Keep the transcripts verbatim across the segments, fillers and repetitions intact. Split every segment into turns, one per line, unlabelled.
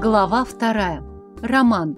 Глава вторая. Роман.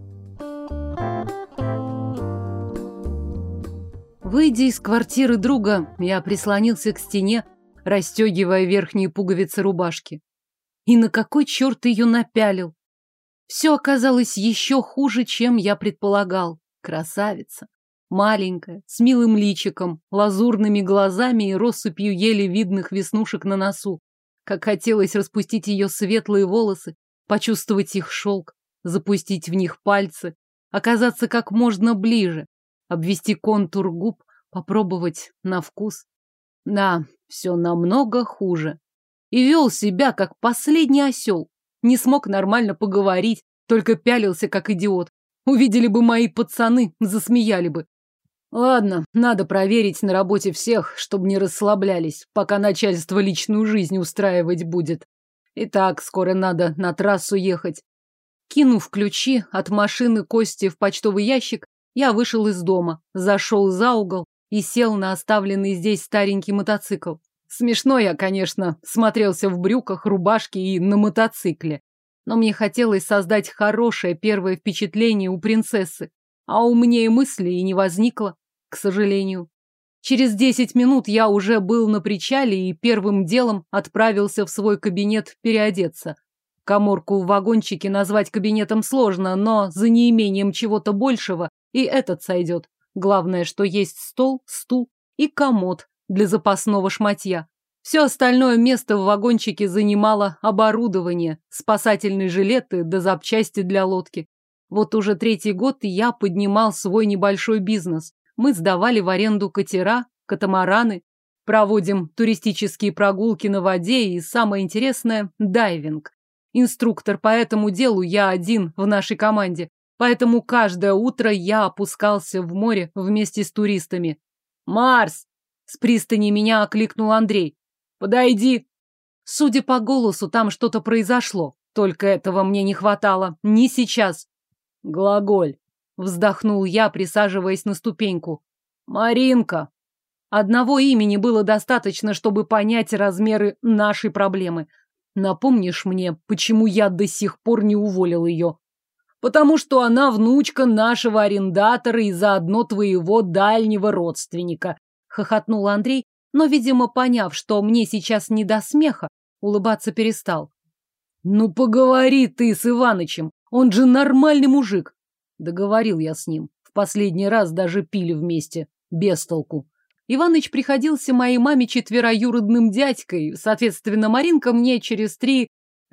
Выйдя из квартиры друга, я прислонился к стене, расстегивая верхние пуговицы рубашки. И на какой черт ее напялил? Все оказалось еще хуже, чем я предполагал. Красавица. Маленькая, с милым личиком, лазурными глазами и россыпью еле видных веснушек на носу. Как хотелось распустить ее светлые волосы, почувствовать их шелк, запустить в них пальцы, оказаться как можно ближе, обвести контур губ, попробовать на вкус. Да, все намного хуже. И вел себя, как последний осел. Не смог нормально поговорить, только пялился, как идиот. Увидели бы мои пацаны, засмеяли бы. Ладно, надо проверить на работе всех, чтобы не расслаблялись, пока начальство личную жизнь устраивать будет. Итак, скоро надо на трассу ехать. Кинув ключи от машины Кости в почтовый ящик, я вышел из дома, зашел за угол и сел на оставленный здесь старенький мотоцикл. Смешно я, конечно, смотрелся в брюках, рубашке и на мотоцикле. Но мне хотелось создать хорошее первое впечатление у принцессы, а умнее мысли и не возникло, к сожалению. Через десять минут я уже был на причале и первым делом отправился в свой кабинет переодеться. Каморку в вагончике назвать кабинетом сложно, но за неимением чего-то большего и этот сойдет. Главное, что есть стол, стул и комод для запасного шматья. Все остальное место в вагончике занимало оборудование, спасательные жилеты да запчасти для лодки. Вот уже третий год я поднимал свой небольшой бизнес. Мы сдавали в аренду катера, катамараны, проводим туристические прогулки на воде и, самое интересное, дайвинг. Инструктор по этому делу я один в нашей команде, поэтому каждое утро я опускался в море вместе с туристами. «Марс!» — с пристани меня окликнул Андрей. «Подойди!» Судя по голосу, там что-то произошло, только этого мне не хватало, не сейчас. «Глаголь!» — вздохнул я, присаживаясь на ступеньку. «Маринка!» Одного имени было достаточно, чтобы понять размеры нашей проблемы. Напомнишь мне, почему я до сих пор не уволил ее? Потому что она внучка нашего арендатора и заодно твоего дальнего родственника, хохотнул Андрей, но, видимо, поняв, что мне сейчас не до смеха, улыбаться перестал. Ну, поговори ты с Иванычем, он же нормальный мужик. Договорил я с ним. В последний раз даже пили вместе. Без толку. Иваныч приходился моей маме четвероюродным дядькой. Соответственно, Маринка мне через три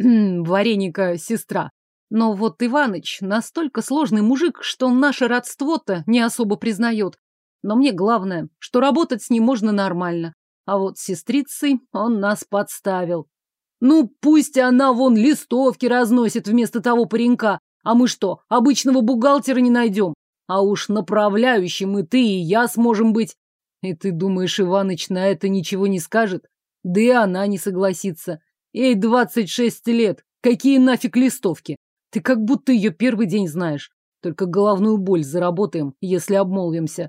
вареника сестра. Но вот Иваныч настолько сложный мужик, что наше родство-то не особо признает. Но мне главное, что работать с ним можно нормально. А вот с сестрицей он нас подставил. Ну, пусть она вон листовки разносит вместо того паренька. А мы что, обычного бухгалтера не найдем? А уж направляющим и ты, и я сможем быть. И ты думаешь, Иваныч на это ничего не скажет? Да и она не согласится. Ей двадцать шесть лет. Какие нафиг листовки? Ты как будто ее первый день знаешь. Только головную боль заработаем, если обмолвимся.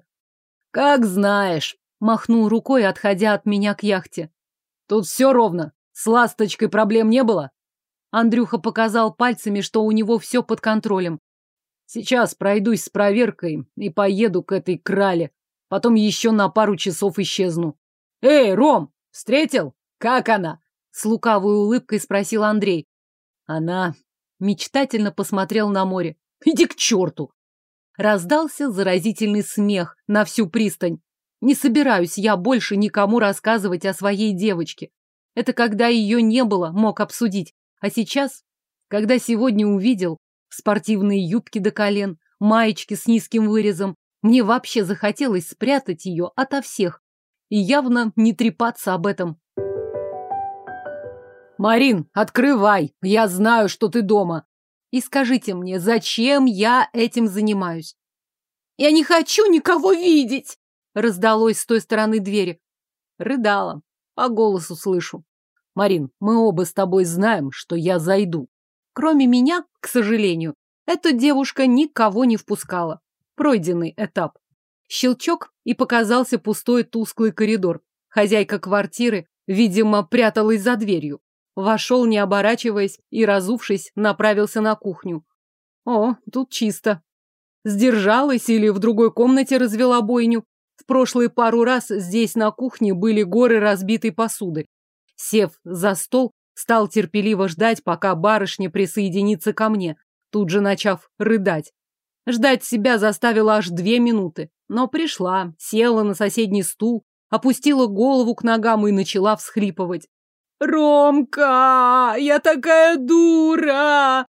Как знаешь, махнул рукой, отходя от меня к яхте. Тут все ровно. С ласточкой проблем не было? Андрюха показал пальцами, что у него все под контролем. Сейчас пройдусь с проверкой и поеду к этой крале. Потом еще на пару часов исчезну. Эй, Ром, встретил? Как она? С лукавой улыбкой спросил Андрей. Она мечтательно посмотрел на море. Иди к черту! Раздался заразительный смех на всю пристань. Не собираюсь я больше никому рассказывать о своей девочке. Это когда ее не было, мог обсудить. А сейчас, когда сегодня увидел спортивные юбки до колен, маечки с низким вырезом, мне вообще захотелось спрятать ее ото всех и явно не трепаться об этом. «Марин, открывай! Я знаю, что ты дома!» И скажите мне, зачем я этим занимаюсь? «Я не хочу никого видеть!» Раздалось с той стороны двери. Рыдала. По голосу слышу. «Марин, мы оба с тобой знаем, что я зайду». Кроме меня, к сожалению, эта девушка никого не впускала. Пройденный этап. Щелчок, и показался пустой тусклый коридор. Хозяйка квартиры, видимо, пряталась за дверью. вошел, не оборачиваясь, и, разувшись, направился на кухню. О, тут чисто. Сдержалась или в другой комнате развела бойню. В прошлые пару раз здесь на кухне были горы разбитой посуды. Сев за стол, стал терпеливо ждать, пока барышня присоединится ко мне, тут же начав рыдать. Ждать себя заставила аж две минуты, но пришла, села на соседний стул, опустила голову к ногам и начала всхлипывать. «Ромка, я такая дура!»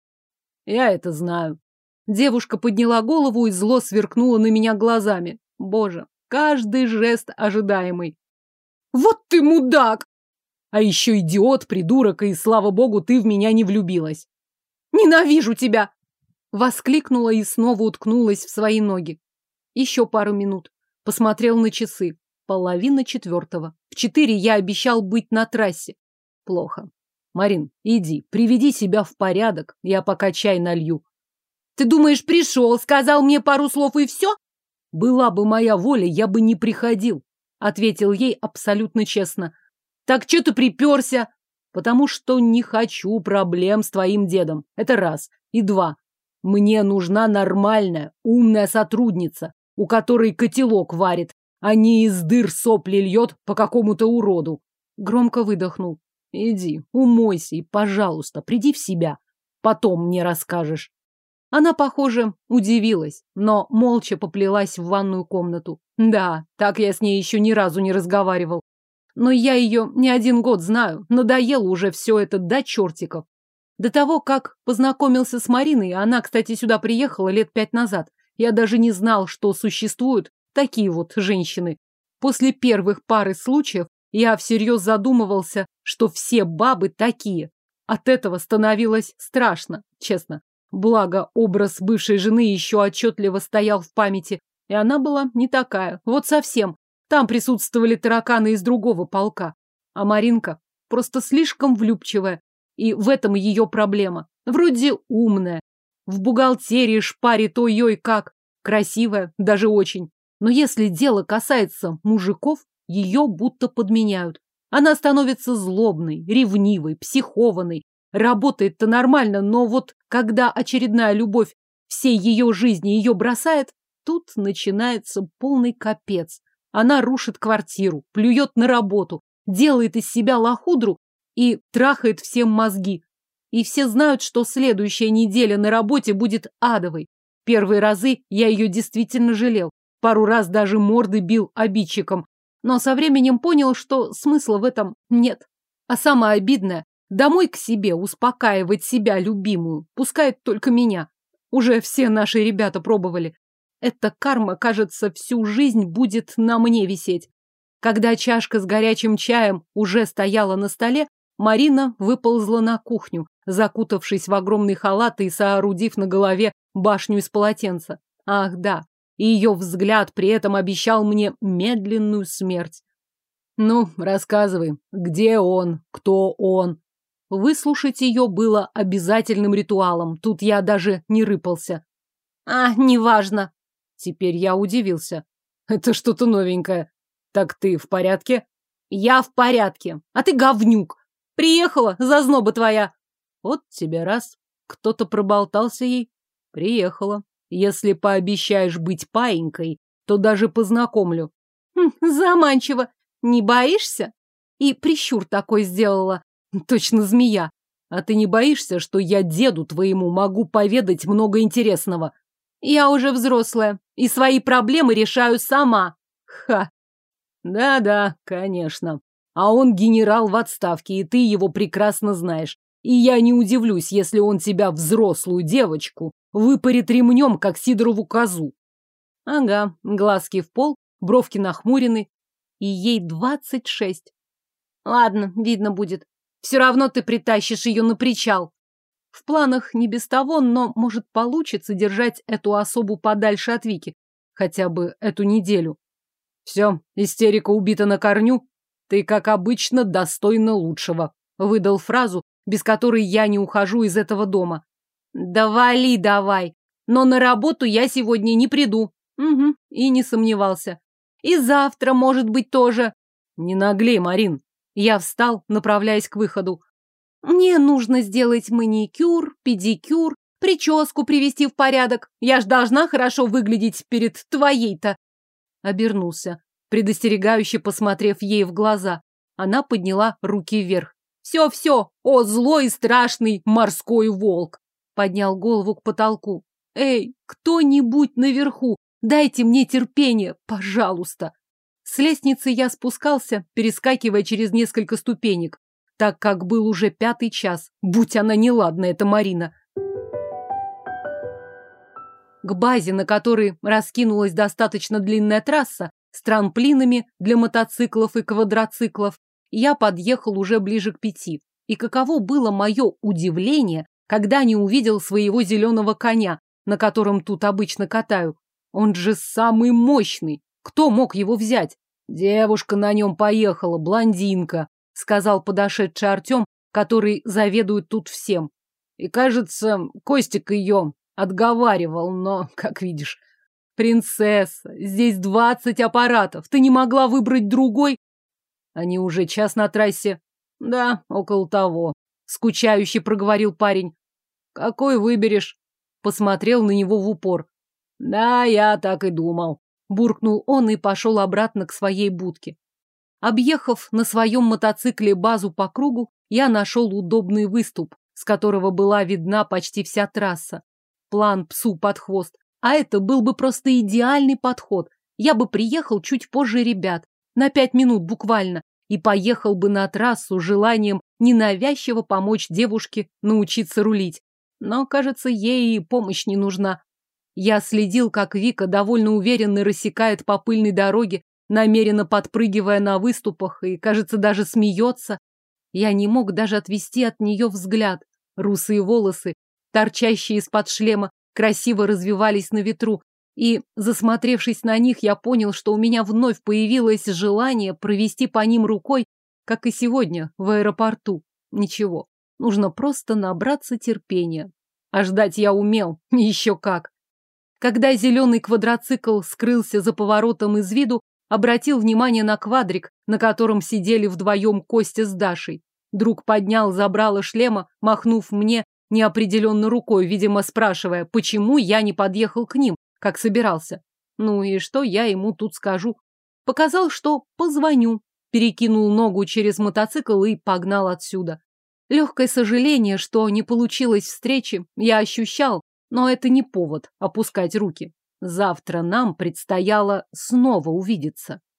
Я это знаю. Девушка подняла голову и зло сверкнула на меня глазами. Боже, каждый жест ожидаемый. «Вот ты мудак! А еще идиот, придурок, и, слава богу, ты в меня не влюбилась!» «Ненавижу тебя!» Воскликнула и снова уткнулась в свои ноги. Еще пару минут. Посмотрел на часы. Половина четвертого. В четыре я обещал быть на трассе. Плохо. Марин, иди, приведи себя в порядок. Я пока чай налью. Ты думаешь, пришел, сказал мне пару слов и все? Была бы моя воля, я бы не приходил. Ответил ей абсолютно честно. Так что ты приперся? Потому что не хочу проблем с твоим дедом. Это раз. И два. Мне нужна нормальная, умная сотрудница, у которой котелок варит, а не из дыр сопли льет по какому-то уроду. Громко выдохнул. Иди, умойся и, пожалуйста, приди в себя. Потом мне расскажешь. Она, похоже, удивилась, но молча поплелась в ванную комнату. Да, так я с ней еще ни разу не разговаривал. Но я ее не один год знаю, надоело уже все это до чертиков. До того, как познакомился с Мариной, она, кстати, сюда приехала лет пять назад, я даже не знал, что существуют такие вот женщины. После первых пары случаев я всерьез задумывался, что все бабы такие. От этого становилось страшно, честно. Благо, образ бывшей жены еще отчетливо стоял в памяти, и она была не такая, вот совсем. Там присутствовали тараканы из другого полка. А Маринка просто слишком влюбчивая. И в этом ее проблема. Вроде умная. В бухгалтерии шпарит ой-ой как. Красивая, даже очень. Но если дело касается мужиков, ее будто подменяют. Она становится злобной, ревнивой, психованной. Работает-то нормально, но вот когда очередная любовь всей ее жизни ее бросает, тут начинается полный капец. Она рушит квартиру, плюет на работу, делает из себя лохудру и трахает всем мозги. И все знают, что следующая неделя на работе будет адовой. Первые разы я ее действительно жалел. Пару раз даже морды бил обидчикам. Но со временем понял, что смысла в этом нет. А самое обидное, домой к себе успокаивать себя любимую пускает только меня. Уже все наши ребята пробовали. Эта карма, кажется, всю жизнь будет на мне висеть. Когда чашка с горячим чаем уже стояла на столе, Марина выползла на кухню, закутавшись в огромный халат и соорудив на голове башню из полотенца. Ах, да, и ее взгляд при этом обещал мне медленную смерть. Ну, рассказывай, где он, кто он? Выслушать ее было обязательным ритуалом, тут я даже не рыпался. А, неважно. Теперь я удивился. Это что-то новенькое. Так ты в порядке? Я в порядке, а ты говнюк. Приехала, зазноба твоя. Вот тебе раз. Кто-то проболтался ей. Приехала. Если пообещаешь быть паинькой, то даже познакомлю. Хм, заманчиво. Не боишься? И прищур такой сделала. Точно змея. А ты не боишься, что я деду твоему могу поведать много интересного? Я уже взрослая, и свои проблемы решаю сама. Ха. Да-да, конечно. А он генерал в отставке, и ты его прекрасно знаешь. И я не удивлюсь, если он тебя, взрослую девочку, выпарит ремнем, как Сидорову козу. Ага, глазки в пол, бровки нахмурены. И ей двадцать шесть. Ладно, видно будет. Все равно ты притащишь ее на причал. В планах не без того, но, может, получится держать эту особу подальше от Вики. Хотя бы эту неделю. Все, истерика убита на корню. Ты, как обычно, достойна лучшего. Выдал фразу, без которой я не ухожу из этого дома. Да вали давай. Но на работу я сегодня не приду. Угу, и не сомневался. И завтра, может быть, тоже. Не наглей, Марин. Я встал, направляясь к выходу. Мне нужно сделать маникюр, педикюр, прическу привести в порядок. Я ж должна хорошо выглядеть перед твоей-то. Обернулся, предостерегающе посмотрев ей в глаза. Она подняла руки вверх. Все-все, о, злой и страшный морской волк. Поднял голову к потолку. Эй, кто-нибудь наверху, дайте мне терпение, пожалуйста. С лестницы я спускался, перескакивая через несколько ступенек, так как был уже пятый час. Будь она неладна, эта Марина. К базе, на которой раскинулась достаточно длинная трасса, с трамплинами для мотоциклов и квадроциклов, я подъехал уже ближе к пяти. И каково было мое удивление, когда не увидел своего зеленого коня, на котором тут обычно катаю. Он же самый мощный. Кто мог его взять? Девушка на нем поехала, блондинка, сказал подошедший Артем, который заведует тут всем. И, кажется, Костик ее отговаривал, но, как видишь, принцесса, здесь двадцать аппаратов, ты не могла выбрать другой? Они уже час на трассе. Да, около того, скучающе проговорил парень. Какой выберешь? Посмотрел на него в упор. Да, я так и думал. Буркнул он и пошел обратно к своей будке. Объехав на своем мотоцикле базу по кругу, я нашел удобный выступ, с которого была видна почти вся трасса. План псу под хвост. А это был бы просто идеальный подход. Я бы приехал чуть позже ребят, на пять минут буквально, и поехал бы на трассу с желанием ненавязчиво помочь девушке научиться рулить. Но, кажется, ей и помощь не нужна. Я следил, как Вика довольно уверенно рассекает по пыльной дороге, намеренно подпрыгивая на выступах, и, кажется, даже смеется. Я не мог даже отвести от нее взгляд. Русые волосы, торчащие из-под шлема, красиво развивались на ветру, и, засмотревшись на них, я понял, что у меня вновь появилось желание провести по ним рукой, как и сегодня в аэропорту. Ничего, нужно просто набраться терпения. А ждать я умел, еще как. Когда зеленый квадроцикл скрылся за поворотом из виду, обратил внимание на квадрик, на котором сидели вдвоем Костя с Дашей. Друг поднял забрало шлема, махнув мне неопределенно рукой, видимо, спрашивая, почему я не подъехал к ним, как собирался. Ну и что я ему тут скажу? Показал, что позвоню. Перекинул ногу через мотоцикл и погнал отсюда. Легкое сожаление, что не получилось встречи, я ощущал, но это не повод опускать руки. Завтра нам предстояло снова увидеться.